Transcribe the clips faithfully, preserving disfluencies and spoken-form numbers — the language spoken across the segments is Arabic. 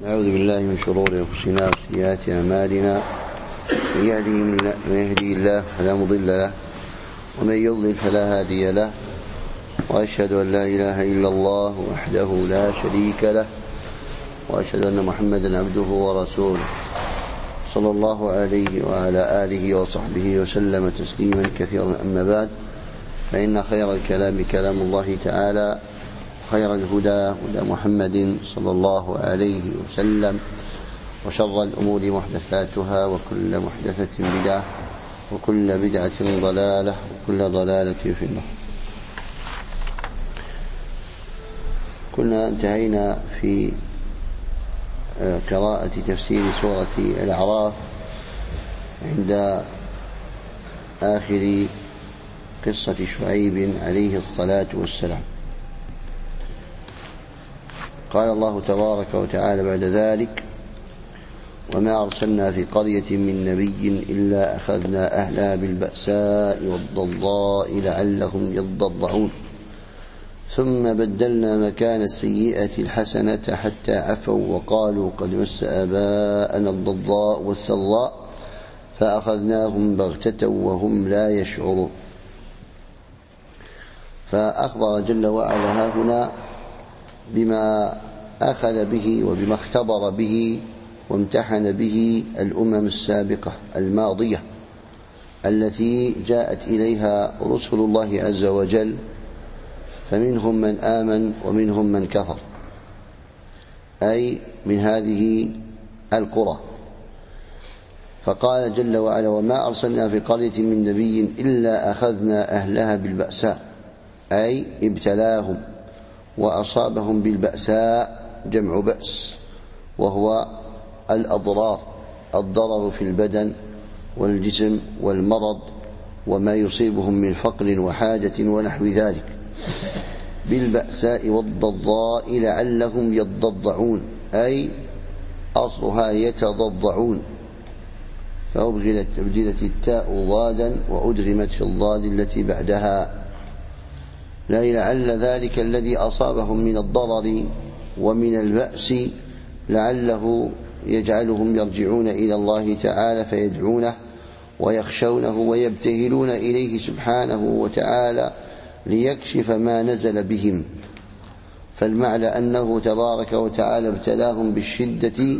أعوذ بالله من شرور أنفسنا وسيئات أعمالنا، من يهدي الله فلا مضل له ومن يضلل فلا هادي له، وأشهد أن لا إله إلا الله وحده لا شريك له، وأشهد أن محمدا عبده ورسوله صلى الله عليه وعلى آله وصحبه وسلم تسليما كثيرا. أما بعد، فإن خير الكلام كلام الله تعالى، خير الهدى هدى محمد صلى الله عليه وسلم، وشر الأمور محدثاتها، وكل محدثة بدعة، وكل بدعة ضلالة، وكل ضلالة في النار. كنا انتهينا في قراءة تفسير سورة الأعراف عند آخر قصة شعيب عليه الصلاة والسلام. قال الله تبارك وتعالى بعد ذلك: وما أرسلنا في قرية من نبي إلا أخذنا أهلها بالبأساء والضراء لعلهم يضرعون ثم بدلنا مكان السيئة الحسنة حتى عفوا وقالوا قد مس آباءنا الضراء والسراء فأخذناهم بغتة وهم لا يشعرون. فأخبر جل وعلا هنا بما أخذ به وبما اختبر به وامتحن به الأمم السابقة الماضية التي جاءت إليها رسل الله عز وجل، فمنهم من آمن ومنهم من كفر، أي من هذه القرى. فقال جل وعلا: وما أرسلنا في قرية من نبي إلا أخذنا أهلها بالبأساء، أي ابتلاهم وأصابهم بالبأساء، جمع بأس، وهو الأضرار، الضرر في البدن والجسم والمرض وما يصيبهم من فقر وحاجة ونحو ذلك، بالبأساء والضراء لعلهم يضرعون، أي أصلها يتضرعون، فأبدلت أبدلت التاء ضادا وأدغمت في الضاد التي بعدها، لا لعل ذلك الذي أصابهم من الضرر ومن البأس لعله يجعلهم يرجعون إلى الله تعالى فيدعونه ويخشونه ويبتهلون إليه سبحانه وتعالى ليكشف ما نزل بهم. فالمعنى أنه تبارك وتعالى ابتلاهم بالشدة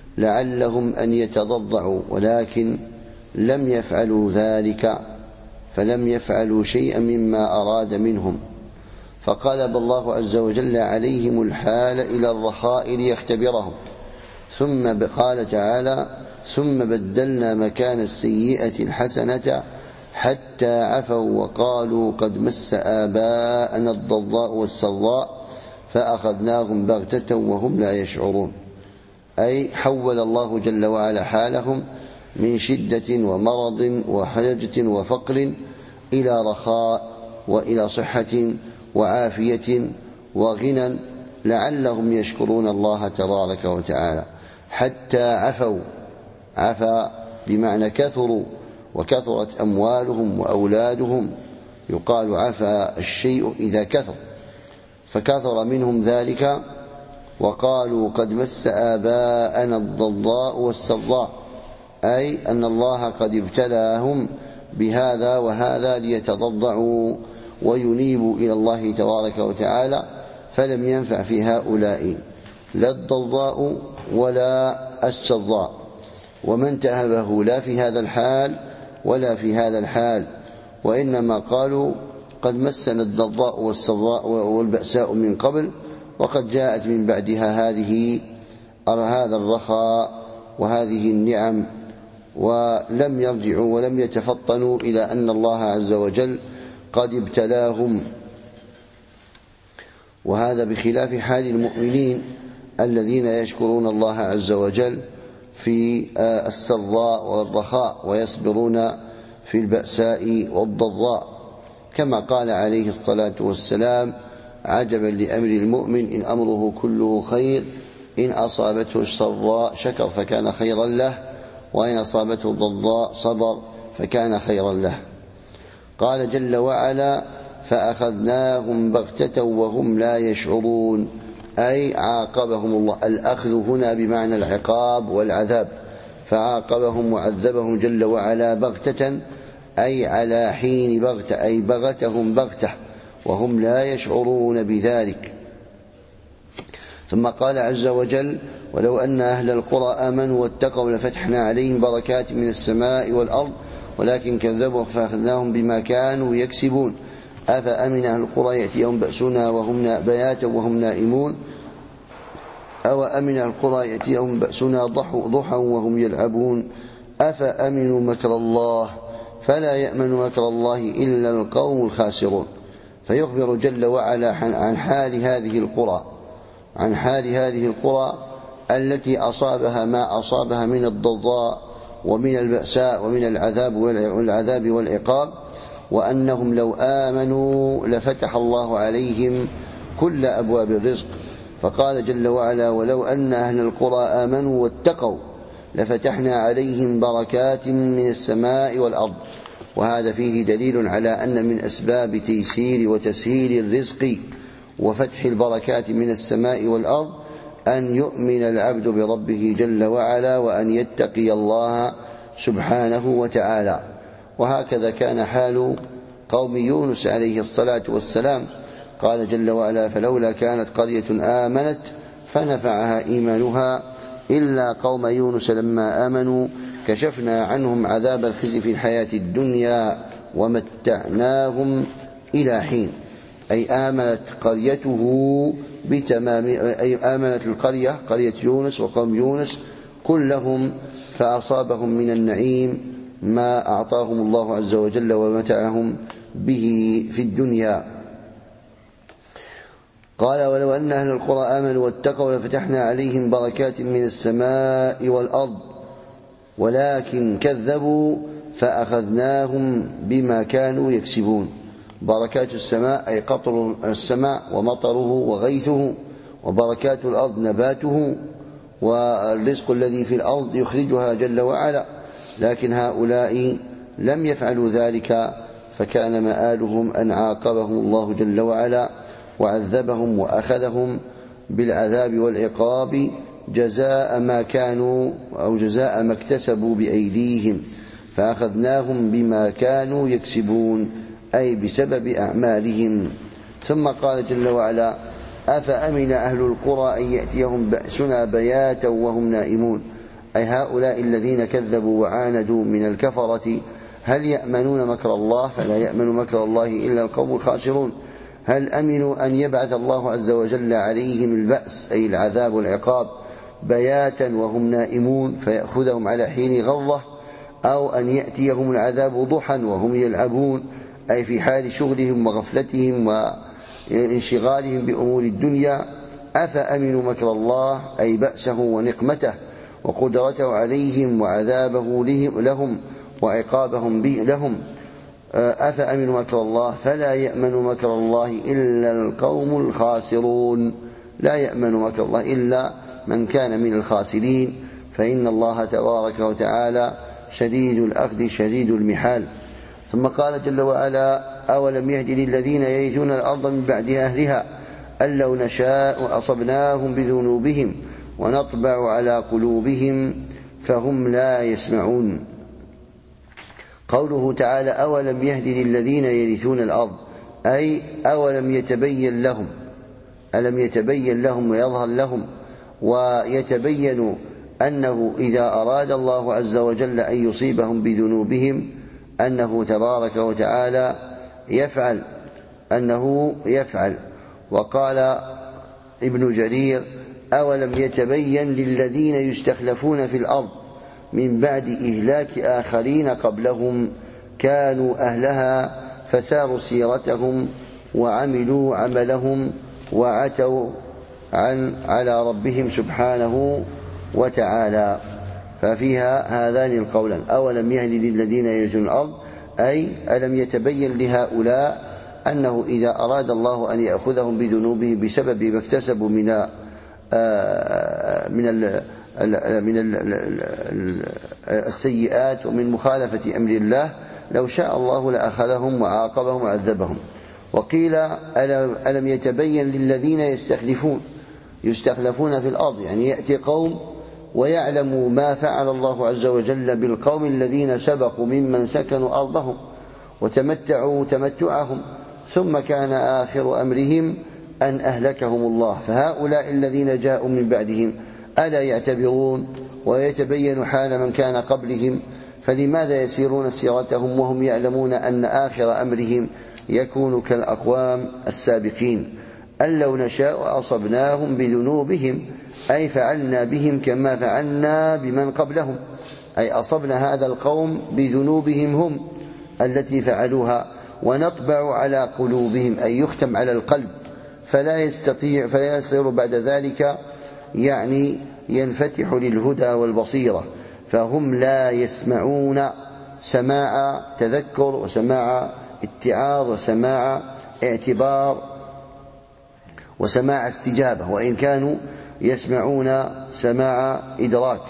لعلهم أن يتضرعوا، ولكن لم يفعلوا ذلك، فلم يفعلوا شيئا مما أراد منهم، فقلب الله عز وجل عليهم الحال إلى الرخاء ليختبرهم. ثم قال تعالى: ثم بدلنا مكان السيئة الحسنة حتى عفوا وقالوا قد مس آباءنا الضراء والسراء فأخذناهم بغتة وهم لا يشعرون، أي حول الله جل وعلا حالهم من شدة ومرض وحاجة وفقر إلى رخاء وإلى صحة وعافية وغنى لعلهم يشكرون الله تبارك وتعالى. حتى عفوا، عفا بمعنى كثروا، وكثرت أموالهم وأولادهم، يقال عفا الشيء إذا كثر، فكثر منهم ذلك، وقالوا قد مس آباءنا الضراء والسراء، أي أن الله قد ابتلاهم بهذا وهذا ليتضرعوا وينيبوا إلى الله تبارك وتعالى، فلم ينفع في هؤلاء لا الضراء ولا السراء، وما انتهبه لا في هذا الحال ولا في هذا الحال، وإنما قالوا قد مسنا الضراء والسراء والبأساء من قبل، وقد جاءت من بعدها هذه هذا الرخاء وهذه النعم، ولم يرجعوا ولم يتفطنوا إلى أن الله عز وجل قد ابتلاهم. وهذا بخلاف حال المؤمنين الذين يشكرون الله عز وجل في السراء والرخاء ويصبرون في البأساء والضراء، كما قال عليه الصلاة والسلام: عجبا لأمر المؤمن إن أمره كله خير، إن أصابته السراء شكر فكان خيرا له، وإن أصابته الضراء صبر فكان خيرا له. قال جل وعلا: فأخذناهم بغتة وهم لا يشعرون، أي عاقبهم الله. الأخذ هنا بمعنى العقاب والعذاب، فعاقبهم وعذبهم جل وعلا بغتة، أي على حين بغتة، أي بغتهم بغتة وهم لا يشعرون بذلك. ثم قال عز وجل: ولو أن أهل القرى آمنوا واتقوا لفتحنا عليهم بركات من السماء والأرض ولكن كذبوا فأخذناهم بما كانوا يكسبون. أفأمن أهل القرى يأتيهم بأسنا وهم بياتا وهم نائمون أو أمن أهل القرى يأتيهم بأسنا ضحى وهم يلعبون أفأمنوا مكر الله فلا يأمن مكر الله إلا القوم الخاسرون. فيخبر جل وعلا عن حال هذه القرى عن حال هذه القرى التي أصابها ما أصابها من الضراء ومن البأساء ومن العذاب والعذاب والعقاب، وأنهم لو آمنوا لفتح الله عليهم كل أبواب الرزق. فقال جل وعلا: ولو أن أهل القرى آمنوا واتقوا لفتحنا عليهم بركات من السماء والأرض. وهذا فيه دليل على أن من أسباب تيسير وتسهيل الرزق وفتح البركات من السماء والأرض أن يؤمن العبد بربه جل وعلا وأن يتقي الله سبحانه وتعالى. وهكذا كان حال قوم يونس عليه الصلاة والسلام. قال جل وعلا: فلولا كانت قرية آمنت فنفعها إيمانها إلا قوم يونس لما آمنوا كشفنا عنهم عذاب الخزي في الحياة الدنيا ومتعناهم إلى حين. أي آمنت قريته بتمام أي آمنت القرية قرية يونس وقوم يونس كلهم فأصابهم من النعيم ما أعطاهم الله عز وجل ومتعهم به في الدنيا. قال: ولو أن أهل القرى آمنوا واتقوا لفتحنا عليهم بركات من السماء والأرض ولكن كذبوا فأخذناهم بما كانوا يكسبون. بركات السماء أي قطر السماء ومطره وغيثه، وبركات الأرض نباته والرزق الذي في الأرض يخرجها جل وعلا. لكن هؤلاء لم يفعلوا ذلك، فكان مآلهم أن عاقبهم الله جل وعلا وعذبهم وأخذهم بالعذاب والعقاب جزاء ما كانوا أو جزاء ما اكتسبوا بأيديهم، فأخذناهم بما كانوا يكسبون أي بسبب أعمالهم. ثم قال جل وعلا: أفأمن أهل القرى أن يأتيهم بأسنا بياتا وهم نائمون. أي هؤلاء الذين كذبوا وعاندوا من الكفرة هل يأمنون مكر الله؟ فلا يأمن مكر الله إلا القوم الخاسرون. هل أمنوا أن يبعث الله عز وجل عليهم البأس أي العذاب والعقاب بياتا وهم نائمون فيأخذهم على حين غضة، أو أن يأتيهم العذاب ضحى وهم يلعبون أي في حال شغلهم وغفلتهم وانشغالهم بأمور الدنيا؟ أفأمنوا مكر الله أي بأسه ونقمته وقدرته عليهم وعذابه لهم وعقابهم به لهم. أفأمنوا مكر الله فلا يأمن مكر الله إلا القوم الخاسرون. لا يأمن مكر الله إلا من كان من الخاسرين، فإن الله تبارك وتعالى شديد الأخذ شديد المحال. ثم قال جل وعلا: أولم يهد للذين يرثون الأرض من بعد أهلها أن لو نشاء أصبناهم بذنوبهم ونطبع على قلوبهم فهم لا يسمعون. قوله تعالى: أولم يهد للذين يرثون الأرض أي أولم يتبين لهم ألم يتبين لهم ويظهر لهم ويتبين أنه إذا أراد الله عز وجل أن يصيبهم بذنوبهم أنه تبارك وتعالى يفعل أنه يفعل. وقال ابن جرير: أولم يتبين للذين يستخلفون في الأرض من بعد إهلاك آخرين قبلهم كانوا أهلها فساروا سيرتهم وعملوا عملهم وعتوا عن على ربهم سبحانه وتعالى. ففيها هذان القولان: أولم يهد للذين يرثون الأرض أي ألم يتبين لهؤلاء أنه إذا أراد الله أن يأخذهم بذنوبهم بسبب ما اكتسبوا من من من السيئات ومن مخالفة أمر الله لو شاء الله لأخذهم وعاقبهم وعذبهم. وقيل: ألم يتبين للذين يستخلفون يستخلفون في الأرض، يعني يأتي قوم ويعلم ما فعل الله عز وجل بالقوم الذين سبقوا ممن سكنوا أرضهم وتمتعوا تمتعهم، ثم كان آخر أمرهم أن أهلكهم الله. فهؤلاء الذين جاءوا من بعدهم ألا يعتبرون ويتبين حال من كان قبلهم؟ فلماذا يسيرون سيرتهم وهم يعلمون أن آخر أمرهم يكون كالأقوام السابقين؟ أن لو نشاء أصبناهم بذنوبهم، أي فعلنا بهم كما فعلنا بمن قبلهم، أي أصبنا هذا القوم بذنوبهم هم التي فعلوها، ونطبع على قلوبهم، أي يختم على القلب، فلا يستطيع فلا يصير بعد ذلك يعني ينفتح للهدى والبصيرة، فهم لا يسمعون سماع تذكر وسماع اتعاظ وسماع اعتبار وسماع استجابة، وإن كانوا يسمعون سماع إدراك.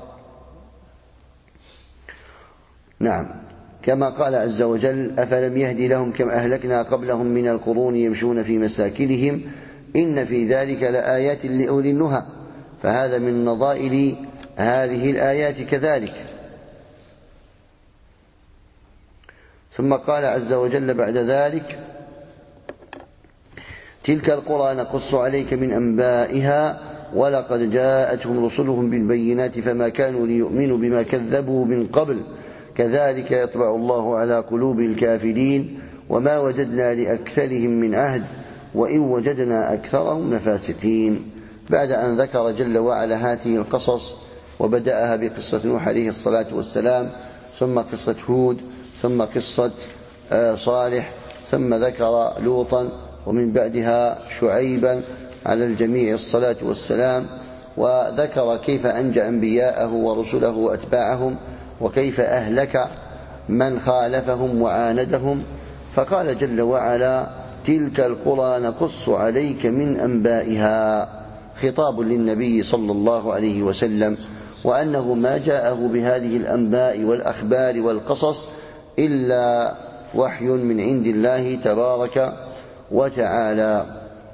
نعم، كما قال عز وجل: أفلم يهد لهم كم أهلكنا قبلهم من القرون يمشون في مساكنهم إن في ذلك لآيات لأولي النهى. فهذا من نظائر هذه الآيات كذلك. ثم قال عز وجل بعد ذلك: تلك القرى نقص عليك من أنبائها ولقد جاءتهم رسلهم بالبينات فما كانوا ليؤمنوا بما كذبوا من قبل كذلك يطبع الله على قلوب الكافرين وما وجدنا لأكثرهم من عهد وإن وجدنا أكثرهم لفاسقين. بعد أن ذكر جل وعلا هذه القصص وبدأها بقصة نوح عليه الصلاة والسلام، ثم قصة هود، ثم قصة صالح، ثم ذكر لوطا، ومن بعدها شعيبا على الجميع الصلاة والسلام، وذكر كيف أنجى أنبياءه ورسله وأتباعهم وكيف أهلك من خالفهم وعاندهم. فقال جل وعلا: تلك القرى نقص عليك من أنبائها، خطاب للنبي صلى الله عليه وسلم، وأنه ما جاءه بهذه الأنباء والأخبار والقصص إلا وحي من عند الله تبارك وتعالى.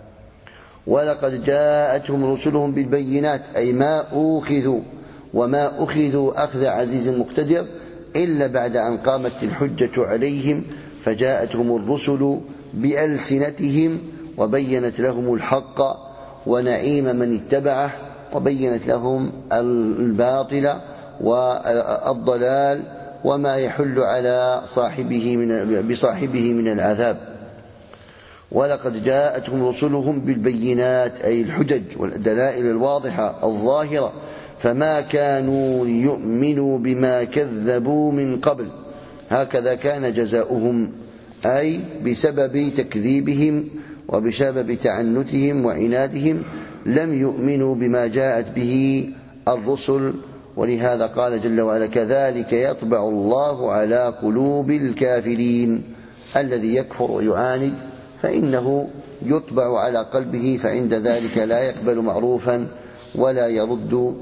ولقد جاءتهم رسلهم بالبينات، أي ما أوخذوا وما أخذوا أخذ عزيز مقتدر إلا بعد أن قامت الحجة عليهم، فجاءتهم الرسل بألسنتهم وبينت لهم الحق ونعيم من اتبعه، وبينت لهم الباطل والضلال وما يحل على صاحبه من بصاحبه من العذاب. ولقد جاءتهم رسلهم بالبينات، أي الحجج والدلائل الواضحة الظاهرة، فما كانوا ليؤمنوا بما كذبوا من قبل، هكذا كان جزاؤهم، أي بسبب تكذيبهم وبسبب تعنتهم وعنادهم لم يؤمنوا بما جاءت به الرسل. ولهذا قال جل وعلا: كذلك يطبع الله على قلوب الكافرين. الذي يكفر ويعاند فإنه يطبع على قلبه، فعند ذلك لا يقبل معروفا ولا يرد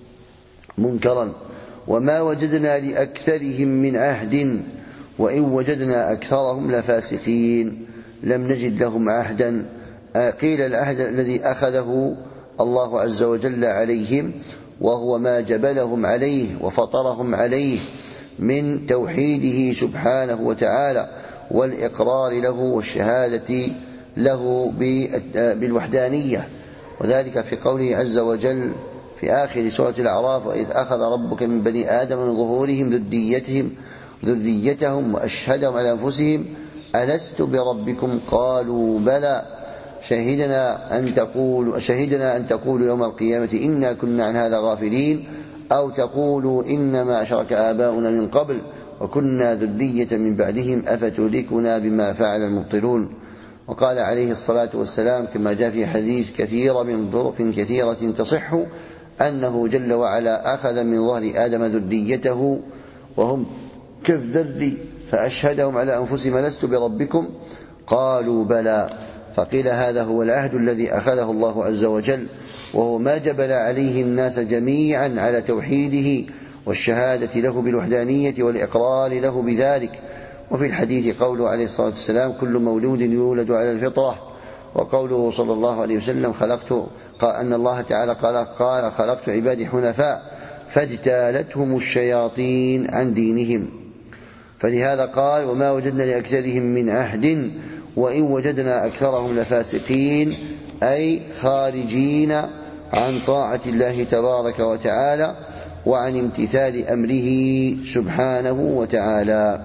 منكرا. وما وجدنا لأكثرهم من عهد وإن وجدنا أكثرهم لفاسقين، لم نجد لهم عهدا. قيل العهد الذي أخذه الله عز وجل عليهم، وهو ما جبلهم عليه وفطرهم عليه من توحيده سبحانه وتعالى والإقرار له والشهادة له بالوحدانية، وذلك في قوله عز وجل في آخر سورة الأعراف: وإذ أخذ ربك من بني آدم من ظهورهم ذريتهم ذريتهم وأشهدهم على أنفسهم ألست بربكم قالوا بلى شهدنا أن تقولوا شهدنا أن تقولوا يوم القيامة إنا كنا عن هذا غافلين أو تقولوا إنما أشرك آباؤنا من قبل وكنا ذرية من بعدهم أفتهلكنا بما فعل المبطلون. وقال عليه الصلاة والسلام كما جاء في حديث كثيرة من طرق كثيرة تصح أنه جل وعلا أخذ من ظهر آدم ذريته وهم كالذر فأشهدهم على أنفسهم لست بربكم قالوا بلى. فقيل هذا هو العهد الذي أخذه الله عز وجل، وهو ما جبل عليه الناس جميعا على توحيده والشهادة له بالوحدانية والإقرار له بذلك. وفي الحديث قوله عليه الصلاة والسلام: كل مولود يولد على الفطرة وقوله صلى الله عليه وسلم خلقت قال أن الله تعالى قال, قال خلقت عبادي حنفاء فاجتالتهم الشياطين عن دينهم، فلهذا قال وما وجدنا لأكثرهم من عهد وإن وجدنا أكثرهم لفاسقين، أي خارجين عن طاعة الله تبارك وتعالى وعن امتثال أمره سبحانه وتعالى.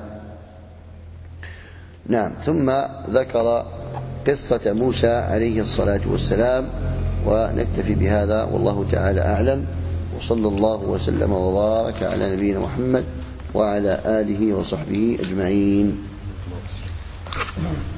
نعم. ثم ذكر قصة موسى عليه الصلاة والسلام، ونكتفي بهذا والله تعالى أعلم، وصلى الله وسلم وبارك على نبينا محمد وعلى آله وصحبه أجمعين.